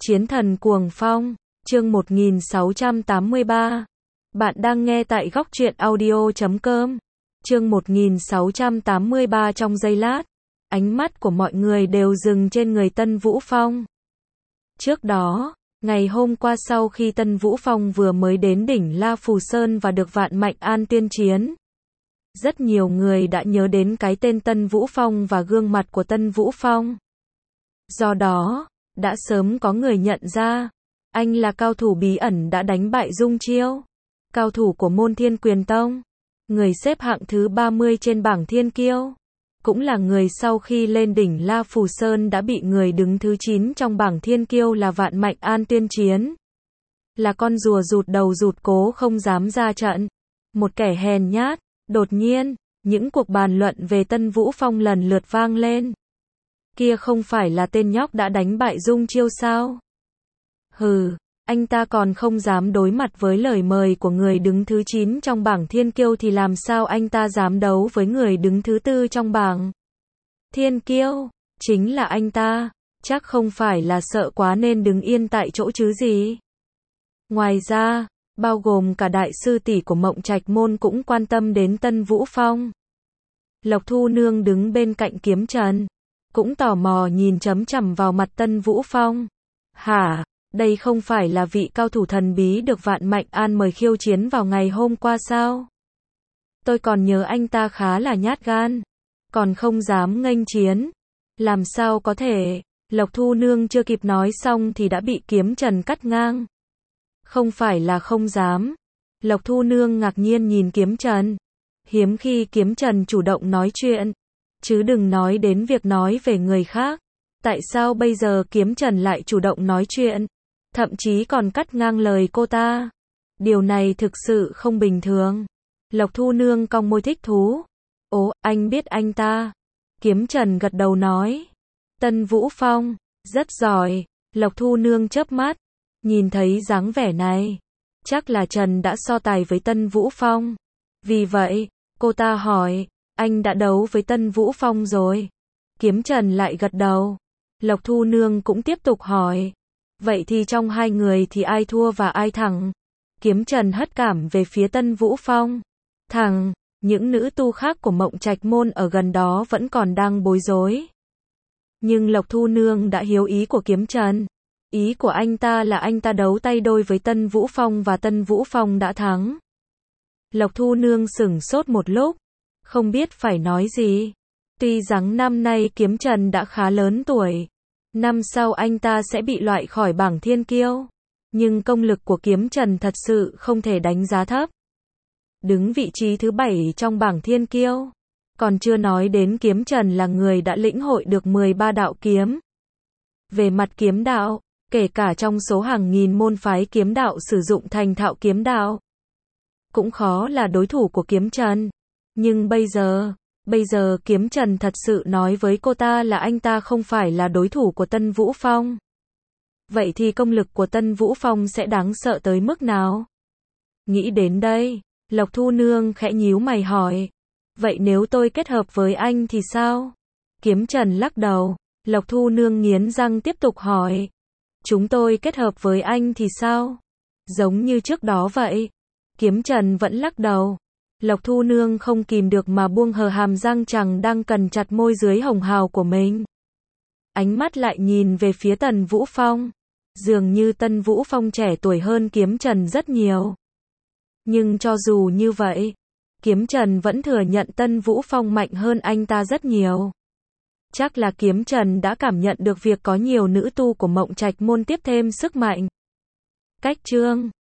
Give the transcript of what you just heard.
Chiến thần cuồng phong, chương 1683. Bạn đang nghe tại góc truyện audio.com. Chương 1683. Trong giây lát, ánh mắt của mọi người đều dừng trên người Tân Vũ Phong. Trước đó, ngày hôm qua sau khi Tân Vũ Phong vừa mới đến đỉnh La Phù Sơn và được Vạn Mạnh An tiên chiến, rất nhiều người đã nhớ đến cái tên Tân Vũ Phong và gương mặt của Tân Vũ Phong. Do đó, đã sớm có người nhận ra, anh là cao thủ bí ẩn đã đánh bại Dung Chiêu, cao thủ của môn Thiên Quyền Tông, người xếp hạng thứ 30 trên bảng thiên kiêu, cũng là người sau khi lên đỉnh La Phù Sơn đã bị người đứng thứ 9 trong bảng thiên kiêu là Vạn Mạnh An tiên chiến. Là con rùa rụt đầu rụt cố không dám ra trận, một kẻ hèn nhát. Đột nhiên, những cuộc bàn luận về Tân Vũ Phong lần lượt vang lên. Kia không phải là tên nhóc đã đánh bại Dung Chiêu sao? Hừ, anh ta còn không dám đối mặt với lời mời của người đứng thứ 9 trong bảng thiên kiêu thì làm sao anh ta dám đấu với người đứng thứ 4 trong bảng thiên kiêu? Chính là anh ta, chắc không phải là sợ quá nên đứng yên tại chỗ chứ gì. Ngoài ra, bao gồm cả đại sư tỷ của Mộng Trạch Môn cũng quan tâm đến Tân Vũ Phong. Lộc Thu Nương đứng bên cạnh Kiếm Trần, cũng tò mò nhìn chằm chằm vào mặt Tân Vũ Phong. Hả, đây không phải là vị cao thủ thần bí được Vạn Mạnh An mời khiêu chiến vào ngày hôm qua sao? Tôi còn nhớ anh ta khá là nhát gan, còn không dám nghênh chiến. Làm sao có thể? Lộc Thu Nương chưa kịp nói xong thì đã bị Kiếm Trần cắt ngang. Không phải là không dám. Lộc Thu Nương ngạc nhiên nhìn Kiếm Trần. Hiếm khi Kiếm Trần chủ động nói chuyện, chứ đừng nói đến việc nói về người khác. Tại sao bây giờ Kiếm Trần lại chủ động nói chuyện, thậm chí còn cắt ngang lời cô ta? Điều này thực sự không bình thường. Lộc Thu Nương cong môi thích thú. Ồ, anh biết anh ta. Kiếm Trần gật đầu nói. Tân Vũ Phong, rất giỏi. Lộc Thu Nương chớp mắt. Nhìn thấy dáng vẻ này, chắc là Trần đã so tài với Tân Vũ Phong. Vì vậy, cô ta hỏi, anh đã đấu với Tân Vũ Phong rồi? Kiếm Trần lại gật đầu. Lộc Thu Nương cũng tiếp tục hỏi, vậy thì trong hai người thì ai thua và ai thắng? Kiếm Trần hất cảm về phía Tân Vũ Phong. Thằng, những nữ tu khác của Mộng Trạch Môn ở gần đó vẫn còn đang bối rối. Nhưng Lộc Thu Nương đã hiểu ý của Kiếm Trần. Ý của anh ta là anh ta đấu tay đôi với Tân Vũ Phong và Tân Vũ Phong đã thắng. Lộc Thu Nương sửng sốt một lúc, không biết phải nói gì. Tuy rằng năm nay Kiếm Trần đã khá lớn tuổi, năm sau anh ta sẽ bị loại khỏi bảng thiên kiêu, nhưng công lực của Kiếm Trần thật sự không thể đánh giá thấp. Đứng vị trí thứ 7 trong bảng thiên kiêu, còn chưa nói đến Kiếm Trần là người đã lĩnh hội được 13 đạo kiếm. Về mặt kiếm đạo, kể cả trong số hàng nghìn môn phái kiếm đạo sử dụng thành thạo kiếm đạo, cũng khó là đối thủ của Kiếm Trần. Nhưng bây giờ Kiếm Trần thật sự nói với cô ta là anh ta không phải là đối thủ của Tân Vũ Phong. Vậy thì công lực của Tân Vũ Phong sẽ đáng sợ tới mức nào? Nghĩ đến đây, Lộc Thu Nương khẽ nhíu mày hỏi, vậy nếu tôi kết hợp với anh thì sao? Kiếm Trần lắc đầu. Lộc Thu Nương nghiến răng tiếp tục hỏi, chúng tôi kết hợp với anh thì sao? Giống như trước đó vậy. Kiếm Trần vẫn lắc đầu. Lộc Thu Nương không kìm được mà buông hờ hàm răng chằng đang cần chặt môi dưới hồng hào của mình. Ánh mắt lại nhìn về phía Tân Vũ Phong. Dường như Tân Vũ Phong trẻ tuổi hơn Kiếm Trần rất nhiều. Nhưng cho dù như vậy, Kiếm Trần vẫn thừa nhận Tân Vũ Phong mạnh hơn anh ta rất nhiều. Chắc là Kiếm Trần đã cảm nhận được việc có nhiều nữ tu của Mộng Trạch Môn tiếp thêm sức mạnh. Cách chương